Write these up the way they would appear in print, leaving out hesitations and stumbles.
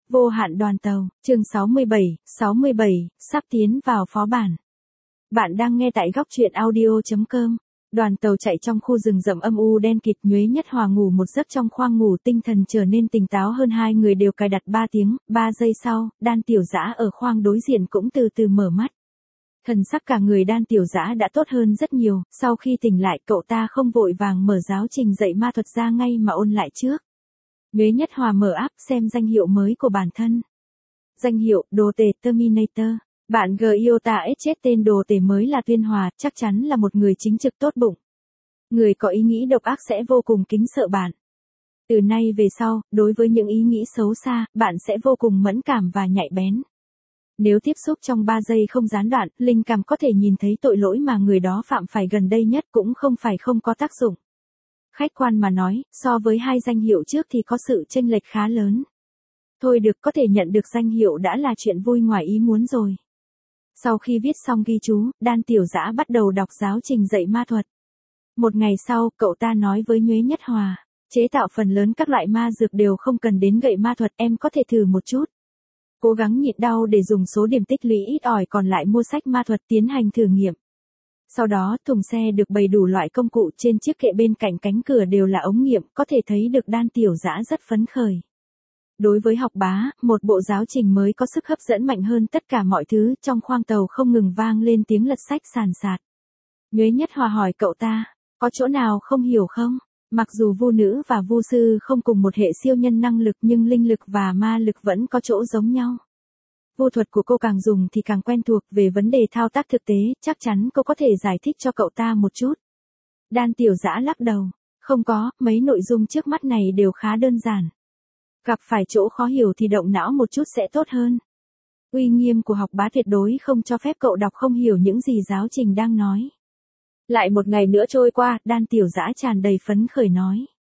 Vô hạn đoàn tàu, chương 67, sắp tiến vào phó bản. Bạn đang nghe tại góc truyện audio.com. Đoàn tàu chạy trong khu rừng rậm âm u đen kịt. Nhuế Nhất Hòa ngủ một giấc trong khoang ngủ, tinh thần trở nên tỉnh táo hơn. Hai người đều cài đặt 3 tiếng, 3 giây sau, Đan Tiểu Dã ở khoang đối diện cũng từ từ mở mắt. Thần sắc cả người Đan Tiểu Dã đã tốt hơn rất nhiều, sau khi tỉnh lại cậu ta không vội vàng mở giáo trình dạy ma thuật ra ngay mà ôn lại trước. Nhuế Nhất Hòa mở app xem danh hiệu mới của bản thân. Danh hiệu, đồ tể Terminator. Bạn Giota S chết tên đồ tể mới là Tuyên Hòa, chắc chắn là một người chính trực tốt bụng. Người có ý nghĩ độc ác sẽ vô cùng kính sợ bạn. Từ nay về sau, đối với những ý nghĩ xấu xa, bạn sẽ vô cùng mẫn cảm và nhạy bén. Nếu tiếp xúc trong 3 giây không gián đoạn, linh cảm có thể nhìn thấy tội lỗi mà người đó phạm phải gần đây nhất cũng không phải không có tác dụng. Khách quan mà nói, so với hai danh hiệu trước thì có sự chênh lệch khá lớn. Thôi được, có thể nhận được danh hiệu đã là chuyện vui ngoài ý muốn rồi. Sau khi viết xong ghi chú, Đan Tiểu Dã bắt đầu đọc giáo trình dạy ma thuật. Một ngày sau, cậu ta nói với Nhuế Nhất Hòa, chế tạo phần lớn các loại ma dược đều không cần đến gậy ma thuật, em có thể thử một chút. Cố gắng nhịn đau để dùng số điểm tích lũy ít ỏi còn lại mua sách ma thuật tiến hành thử nghiệm. Sau đó, thùng xe được bày đủ loại công cụ, trên chiếc kệ bên cạnh cánh cửa đều là ống nghiệm, có thể thấy được Đan Tiểu Dã rất phấn khởi. Đối với học bá, một bộ giáo trình mới có sức hấp dẫn mạnh hơn tất cả mọi thứ. Trong khoang tàu không ngừng vang lên tiếng lật sách sàn sạt. Nhuế Nhất Hòa hỏi cậu ta, có chỗ nào không hiểu không? Mặc dù vu nữ và vu sư không cùng một hệ siêu nhân năng lực nhưng linh lực và ma lực vẫn có chỗ giống nhau. Vu thuật của cô càng dùng thì càng quen thuộc, về vấn đề thao tác thực tế, chắc chắn cô có thể giải thích cho cậu ta một chút. Đan Tiểu Dã lắc đầu, không có, mấy nội dung trước mắt này đều khá đơn giản. Gặp phải chỗ khó hiểu thì động não một chút sẽ tốt hơn. Uy nghiêm của học bá tuyệt đối không cho phép cậu đọc không hiểu những gì giáo trình đang nói. Lại một ngày nữa trôi qua, Đan Tiểu Dã tràn đầy phấn khởi nói.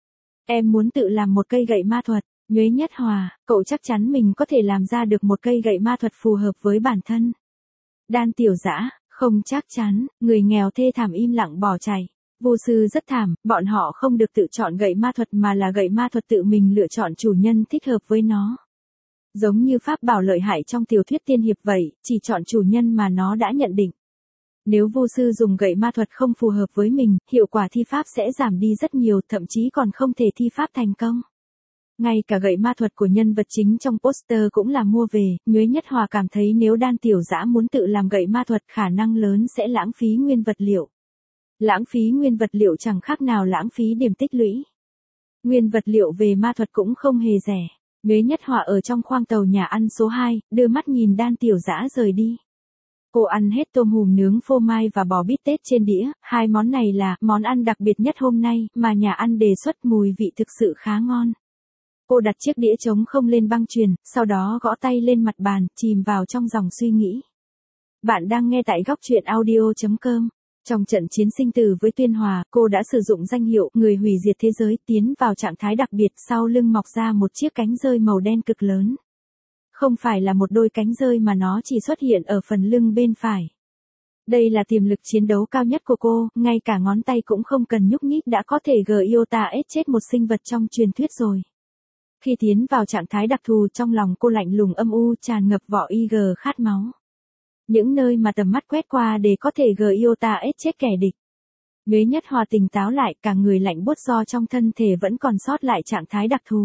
Em muốn tự làm một cây gậy ma thuật. Nhuế Nhất Hòa, cậu chắc chắn mình có thể làm ra được một cây gậy ma thuật phù hợp với bản thân. Đan Tiểu Dã, không chắc chắn, người nghèo thê thảm im lặng bỏ chạy. Vô sư rất thảm, bọn họ không được tự chọn gậy ma thuật mà là gậy ma thuật tự mình lựa chọn chủ nhân thích hợp với nó. Giống như pháp bảo lợi hại trong tiểu thuyết tiên hiệp vậy, chỉ chọn chủ nhân mà nó đã nhận định. Nếu vô sư dùng gậy ma thuật không phù hợp với mình, hiệu quả thi pháp sẽ giảm đi rất nhiều, thậm chí còn không thể thi pháp thành công. Ngay cả gậy ma thuật của nhân vật chính trong poster cũng là mua về. Nhuế Nhất Hòa cảm thấy nếu Đan Tiểu Dã muốn tự làm gậy ma thuật khả năng lớn sẽ lãng phí nguyên vật liệu. Lãng phí nguyên vật liệu chẳng khác nào lãng phí điểm tích lũy. Nguyên vật liệu về ma thuật cũng không hề rẻ. Nhuế Nhất Hòa ở trong khoang tàu nhà ăn số 2, đưa mắt nhìn Đan Tiểu Dã rời đi. Cô ăn hết tôm hùm nướng phô mai và bò bít tết trên đĩa, hai món này là món ăn đặc biệt nhất hôm nay mà nhà ăn đề xuất, mùi vị thực sự khá ngon. Cô đặt chiếc đĩa trống không lên băng chuyền, sau đó gõ tay lên mặt bàn, chìm vào trong dòng suy nghĩ. Bạn đang nghe tại góc truyện audio.com. Trong trận chiến sinh tử với Tuyên Hòa, cô đã sử dụng danh hiệu người hủy diệt thế giới, tiến vào trạng thái đặc biệt, sau lưng mọc ra một chiếc cánh rơi màu đen cực lớn. Không phải là một đôi cánh rơi mà nó chỉ xuất hiện ở phần lưng bên phải. Đây là tiềm lực chiến đấu cao nhất của cô, ngay cả ngón tay cũng không cần nhúc nhích đã có thể Giota S chết một sinh vật trong truyền thuyết rồi. Khi tiến vào trạng thái đặc thù, trong lòng cô lạnh lùng âm u, tràn ngập vỏ IG khát máu. Những nơi mà tầm mắt quét qua để có thể Giota S chết kẻ địch. Nhuế Nhất Hòa tỉnh táo lại, cả người lạnh buốt do trong thân thể vẫn còn sót lại trạng thái đặc thù.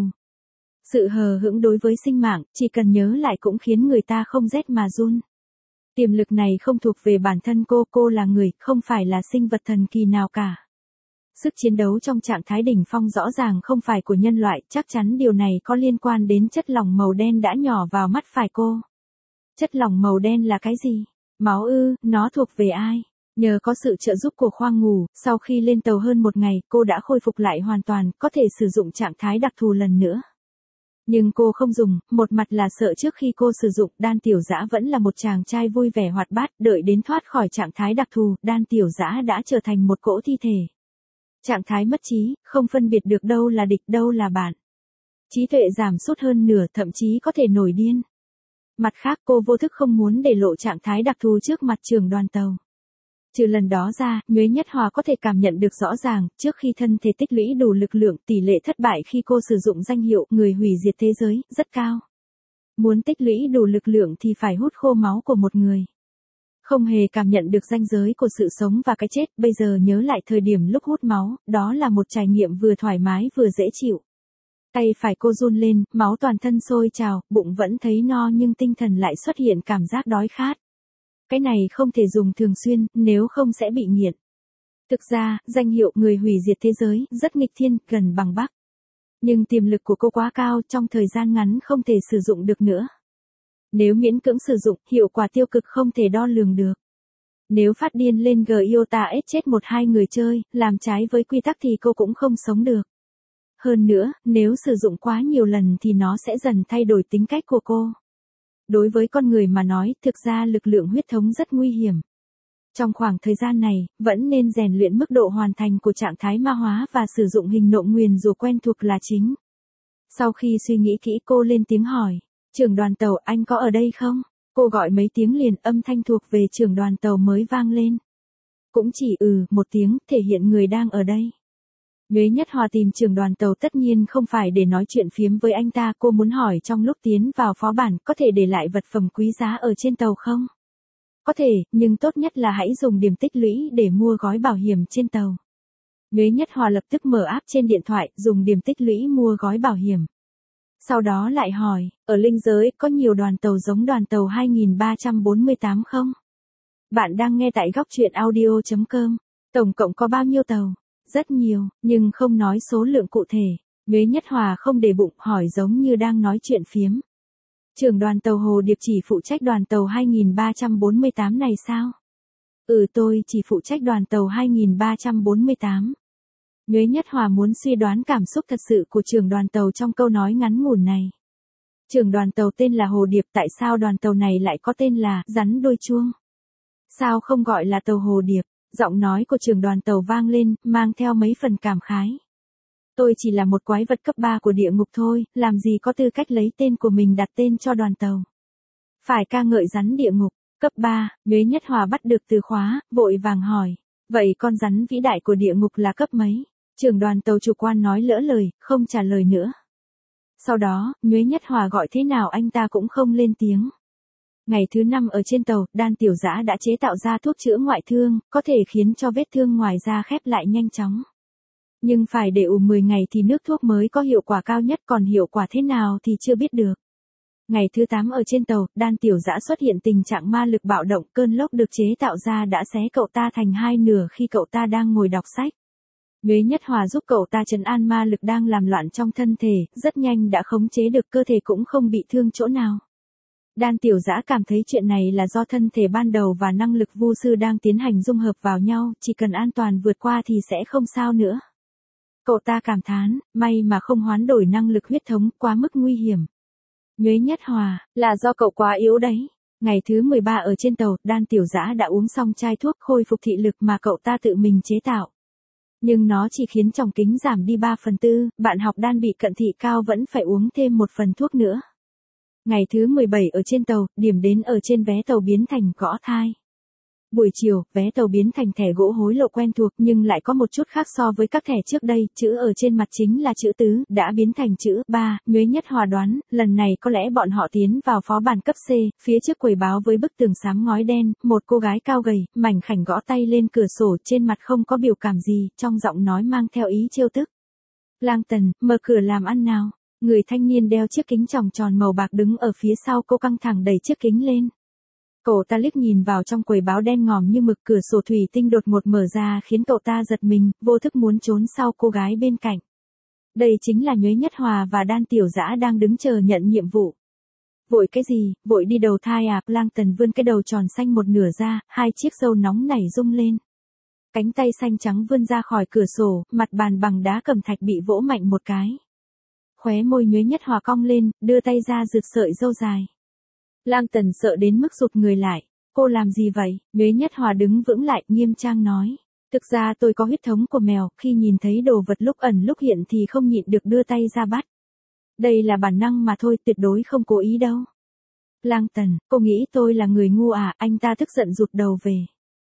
Sự hờ hững đối với sinh mạng, chỉ cần nhớ lại cũng khiến người ta không rét mà run. Tiềm lực này không thuộc về bản thân cô là người, không phải là sinh vật thần kỳ nào cả. Sức chiến đấu trong trạng thái đỉnh phong rõ ràng không phải của nhân loại, chắc chắn điều này có liên quan đến chất lỏng màu đen đã nhỏ vào mắt phải cô. Chất lỏng màu đen là cái gì? Máu ư, nó thuộc về ai? Nhờ có sự trợ giúp của khoang ngủ, sau khi lên tàu hơn một ngày, cô đã khôi phục lại hoàn toàn, có thể sử dụng trạng thái đặc thù lần nữa. Nhưng cô không dùng, một mặt là sợ trước khi cô sử dụng, Đan Tiểu Dã vẫn là một chàng trai vui vẻ hoạt bát, đợi đến thoát khỏi trạng thái đặc thù, Đan Tiểu Dã đã trở thành một cỗ thi thể. Trạng thái mất trí, không phân biệt được đâu là địch đâu là bạn. Trí tuệ giảm sút hơn nửa, thậm chí có thể nổi điên. Mặt khác, cô vô thức không muốn để lộ trạng thái đặc thù trước mặt trưởng đoàn tàu. Trừ lần đó ra, Nhuế Nhất Hòa có thể cảm nhận được rõ ràng, trước khi thân thể tích lũy đủ lực lượng, tỷ lệ thất bại khi cô sử dụng danh hiệu người hủy diệt thế giới rất cao. Muốn tích lũy đủ lực lượng thì phải hút khô máu của một người. Không hề cảm nhận được ranh giới của sự sống và cái chết, bây giờ nhớ lại thời điểm lúc hút máu, đó là một trải nghiệm vừa thoải mái vừa dễ chịu. Tay phải cô run lên, máu toàn thân sôi trào, bụng vẫn thấy no nhưng tinh thần lại xuất hiện cảm giác đói khát. Cái này không thể dùng thường xuyên, nếu không sẽ bị nghiện. Thực ra, danh hiệu người hủy diệt thế giới, rất nghịch thiên, gần bằng Bắc. Nhưng tiềm lực của cô quá cao, trong thời gian ngắn không thể sử dụng được nữa. Nếu miễn cưỡng sử dụng, hiệu quả tiêu cực không thể đo lường được. Nếu phát điên lên Giota S chết một hai người chơi, làm trái với quy tắc thì cô cũng không sống được. Hơn nữa, nếu sử dụng quá nhiều lần thì nó sẽ dần thay đổi tính cách của cô. Đối với con người mà nói, thực ra lực lượng huyết thống rất nguy hiểm. Trong khoảng thời gian này, vẫn nên rèn luyện mức độ hoàn thành của trạng thái ma hóa và sử dụng hình nộ nguyền rủa quen thuộc là chính. Sau khi suy nghĩ kỹ cô lên tiếng hỏi, trưởng đoàn tàu anh có ở đây không? Cô gọi mấy tiếng liền, âm thanh thuộc về trưởng đoàn tàu mới vang lên. Cũng chỉ một tiếng, thể hiện người đang ở đây. Nhuế Nhất Hòa tìm trưởng đoàn tàu tất nhiên không phải để nói chuyện phiếm với anh ta, cô muốn hỏi trong lúc tiến vào phó bản có thể để lại vật phẩm quý giá ở trên tàu không? Có thể, nhưng tốt nhất là hãy dùng điểm tích lũy để mua gói bảo hiểm trên tàu. Nhuế Nhất Hòa lập tức mở app trên điện thoại, dùng điểm tích lũy mua gói bảo hiểm. Sau đó lại hỏi, ở linh giới có nhiều đoàn tàu giống đoàn tàu 2348 không? Bạn đang nghe tại góc truyện audio.com. Tổng cộng có bao nhiêu tàu? Rất nhiều, nhưng không nói số lượng cụ thể. Nhuế Nhất Hòa không để bụng, hỏi giống như đang nói chuyện phiếm. Trưởng đoàn tàu Hồ Điệp chỉ phụ trách đoàn tàu 2348 này sao? Tôi chỉ phụ trách đoàn tàu 2348. Nhuế Nhất Hòa muốn suy đoán cảm xúc thật sự của trưởng đoàn tàu trong câu nói ngắn ngủn này. Trưởng đoàn tàu tên là Hồ Điệp, tại sao đoàn tàu này lại có tên là rắn đôi chuông? Sao không gọi là tàu Hồ Điệp? Giọng nói của trưởng đoàn tàu vang lên, mang theo mấy phần cảm khái. Tôi chỉ là một quái vật cấp 3 của địa ngục thôi, làm gì có tư cách lấy tên của mình đặt tên cho đoàn tàu. Phải ca ngợi rắn địa ngục, cấp 3, Nhuế Nhất Hòa bắt được từ khóa, vội vàng hỏi. Vậy con rắn vĩ đại của địa ngục là cấp mấy? Trưởng đoàn tàu chủ quan nói lỡ lời, không trả lời nữa. Sau đó, Nhuế Nhất Hòa gọi thế nào anh ta cũng không lên tiếng. Ngày thứ 5 ở trên tàu, Đan Tiểu Dã đã chế tạo ra thuốc chữa ngoại thương, có thể khiến cho vết thương ngoài da khép lại nhanh chóng. Nhưng phải để 10 ngày thì nước thuốc mới có hiệu quả cao nhất, còn hiệu quả thế nào thì chưa biết được. Ngày thứ 8 ở trên tàu, Đan Tiểu Dã xuất hiện tình trạng ma lực bạo động, cơn lốc được chế tạo ra đã xé cậu ta thành hai nửa khi cậu ta đang ngồi đọc sách. Nhuế Nhất Hòa giúp cậu ta trấn an ma lực đang làm loạn trong thân thể, rất nhanh đã khống chế được, cơ thể cũng không bị thương chỗ nào. Đan Tiểu Dã cảm thấy chuyện này là do thân thể ban đầu và năng lực vu sư đang tiến hành dung hợp vào nhau, chỉ cần an toàn vượt qua thì sẽ không sao nữa. Cậu ta cảm thán, may mà không hoán đổi năng lực huyết thống, quá mức nguy hiểm. Nhuế Nhất Hòa, là do cậu quá yếu đấy. Ngày thứ 13 ở trên tàu, Đan Tiểu Dã đã uống xong chai thuốc khôi phục thị lực mà cậu ta tự mình chế tạo. Nhưng nó chỉ khiến tròng kính giảm đi 3/4, bạn học Đan bị cận thị cao vẫn phải uống thêm một phần thuốc nữa. Ngày thứ 17 ở trên tàu, điểm đến ở trên vé tàu biến thành gõ thai. Buổi chiều, vé tàu biến thành thẻ gỗ hối lộ quen thuộc nhưng lại có một chút khác so với các thẻ trước đây, chữ ở trên mặt chính là chữ tứ, đã biến thành chữ 3, Nhuế Nhất Hòa đoán, lần này có lẽ bọn họ tiến vào phó bản cấp C, phía trước quầy báo với bức tường xám ngói đen, một cô gái cao gầy, mảnh khảnh gõ tay lên cửa sổ, trên mặt không có biểu cảm gì, trong giọng nói mang theo ý trêu tức. Lang Tần, mở cửa làm ăn nào. Người thanh niên đeo chiếc kính tròng tròn màu bạc đứng ở phía sau cô căng thẳng đẩy chiếc kính lên. Cậu ta liếc nhìn vào trong quầy báo đen ngòm như mực, cửa sổ thủy tinh đột ngột mở ra khiến cậu ta giật mình, vô thức muốn trốn sau cô gái bên cạnh. Đây chính là Nhuế Nhất Hòa và Đan Tiểu Dã đang đứng chờ nhận nhiệm vụ. Vội cái gì, vội đi đầu thai à? Lang Tần vươn cái đầu tròn xanh một nửa ra, hai chiếc râu nóng nảy rung lên. Cánh tay xanh trắng vươn ra khỏi cửa sổ, mặt bàn bằng đá cẩm thạch bị vỗ mạnh một cái. Khóe môi Nhuế Nhất Hòa cong lên, đưa tay ra rượt sợi râu dài. Lang Tần sợ đến mức rụt người lại. Cô làm gì vậy? Nhuế Nhất Hòa đứng vững lại, nghiêm trang nói. Thực ra tôi có huyết thống của mèo, khi nhìn thấy đồ vật lúc ẩn lúc hiện thì không nhịn được đưa tay ra bắt. Đây là bản năng mà thôi, tuyệt đối không cố ý đâu. Lang Tần, cô nghĩ tôi là người ngu à? Anh ta tức giận rụt đầu về.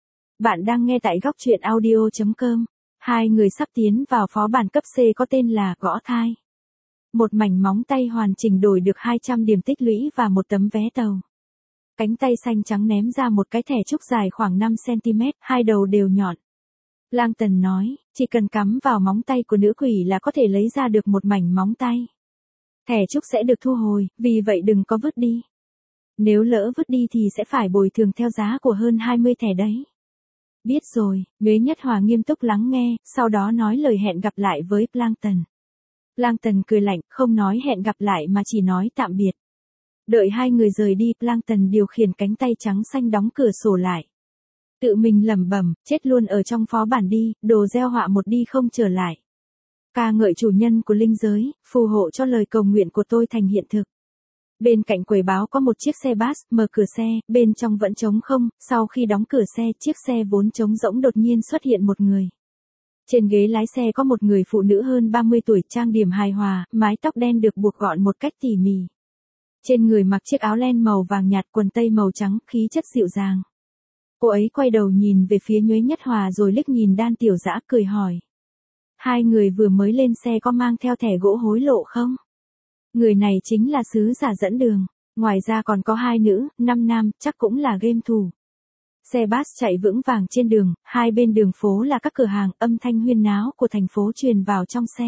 Bạn đang nghe tại góc truyện audio.com. Hai người sắp tiến vào phó bản cấp C có tên là gõ thai. Một mảnh móng tay hoàn chỉnh đổi được 200 điểm tích lũy và một tấm vé tàu. Cánh tay xanh trắng ném ra một cái thẻ trúc dài khoảng 5cm, hai đầu đều nhọn. Langton nói, chỉ cần cắm vào móng tay của nữ quỷ là có thể lấy ra được một mảnh móng tay. Thẻ trúc sẽ được thu hồi, vì vậy đừng có vứt đi. Nếu lỡ vứt đi thì sẽ phải bồi thường theo giá của hơn 20 thẻ đấy. Biết rồi, Nhuế Nhất Hòa nghiêm túc lắng nghe, sau đó nói lời hẹn gặp lại với Langton. Langton cười lạnh, không nói hẹn gặp lại mà chỉ nói tạm biệt. Đợi hai người rời đi, Langton điều khiển cánh tay trắng xanh đóng cửa sổ lại. Tự mình lẩm bẩm, chết luôn ở trong phó bản đi, đồ gieo họa một đi không trở lại. Ca ngợi chủ nhân của linh giới, phù hộ cho lời cầu nguyện của tôi thành hiện thực. Bên cạnh quầy báo có một chiếc xe bus, mở cửa xe, bên trong vẫn trống không, sau khi đóng cửa xe, chiếc xe vốn trống rỗng đột nhiên xuất hiện một người. Trên ghế lái xe có một người phụ nữ hơn 30 tuổi trang điểm hài hòa, mái tóc đen được buộc gọn một cách tỉ mỉ. Trên người mặc chiếc áo len màu vàng nhạt quần tây màu trắng, khí chất dịu dàng. Cô ấy quay đầu nhìn về phía Nhuế Nhất Hòa rồi liếc nhìn Đan Tiểu Dã cười hỏi. Hai người vừa mới lên xe có mang theo thẻ gỗ hối lộ không? Người này chính là sứ giả dẫn đường. Ngoài ra còn có 2 nữ, 5 nam, chắc cũng là game thủ. Xe bus chạy vững vàng trên đường, hai bên đường phố là các cửa hàng, âm thanh huyên náo của thành phố truyền vào trong xe.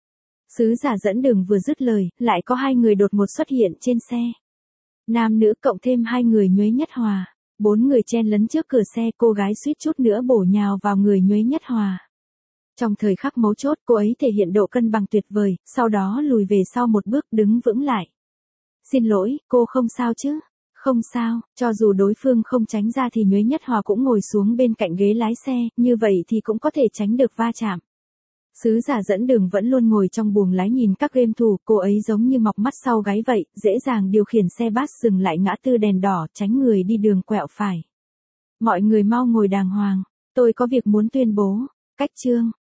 Sứ giả dẫn đường vừa dứt lời, lại có 2 người đột ngột xuất hiện trên xe. Nam nữ cộng thêm 2 người Nhuế Nhất Hòa. 4 người chen lấn trước cửa xe, cô gái suýt chút nữa bổ nhào vào người Nhuế Nhất Hòa. Trong thời khắc mấu chốt, cô ấy thể hiện độ cân bằng tuyệt vời, sau đó lùi về sau một bước đứng vững lại. Xin lỗi, cô không sao chứ? Không sao, cho dù đối phương không tránh ra thì Nhuế Nhất Hòa cũng ngồi xuống bên cạnh ghế lái xe, như vậy thì cũng có thể tránh được va chạm. Sứ giả dẫn đường vẫn luôn ngồi trong buồng lái nhìn các game thủ, cô ấy giống như mọc mắt sau gáy vậy, dễ dàng điều khiển xe bus dừng lại ngã tư đèn đỏ, tránh người đi đường quẹo phải. Mọi người mau ngồi đàng hoàng, tôi có việc muốn tuyên bố. Cách chương